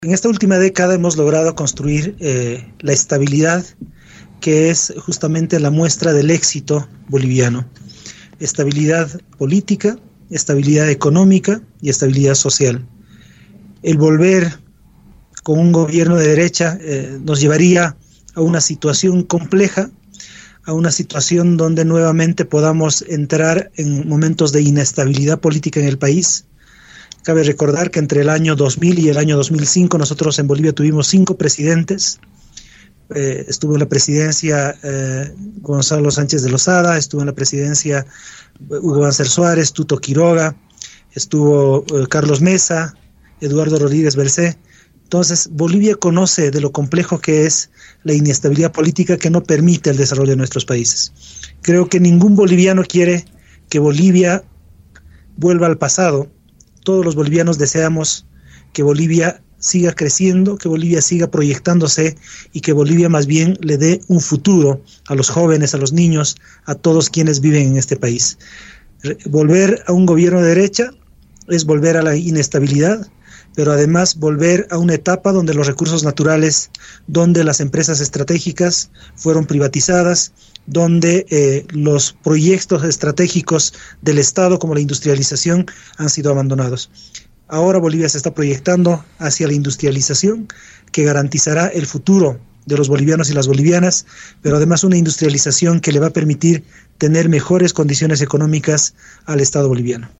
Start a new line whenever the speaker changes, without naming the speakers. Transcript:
En esta última década hemos logrado construir la estabilidad que es justamente la muestra del éxito boliviano. Estabilidad política, estabilidad económica y estabilidad social. El volver con un gobierno de derecha nos llevaría a una situación compleja, a una situación donde nuevamente podamos entrar en momentos de inestabilidad política en el país. Cabe recordar que entre el año 2000 y el año 2005 nosotros en Bolivia tuvimos 5 presidentes. Estuvo en la presidencia Gonzalo Sánchez de Lozada, estuvo en la presidencia Hugo Banzer Suárez, Tuto Quiroga, estuvo Carlos Mesa, Eduardo Rodríguez Bercé. Entonces, Bolivia conoce de lo complejo que es la inestabilidad política que no permite el desarrollo de nuestros países. Creo que ningún boliviano quiere que Bolivia vuelva al pasado. Todos los bolivianos deseamos que Bolivia siga creciendo, que Bolivia siga proyectándose y que Bolivia más bien le dé un futuro a los jóvenes, a los niños, a todos quienes viven en este país. Volver a un gobierno de derecha es volver a la inestabilidad, pero además volver a una etapa donde los recursos naturales, donde las empresas estratégicas fueron privatizadas, donde los proyectos estratégicos del Estado, como la industrialización, han sido abandonados. Ahora Bolivia se está proyectando hacia la industrialización que garantizará el futuro de los bolivianos y las bolivianas, pero además una industrialización que le va a permitir tener mejores condiciones económicas al Estado boliviano.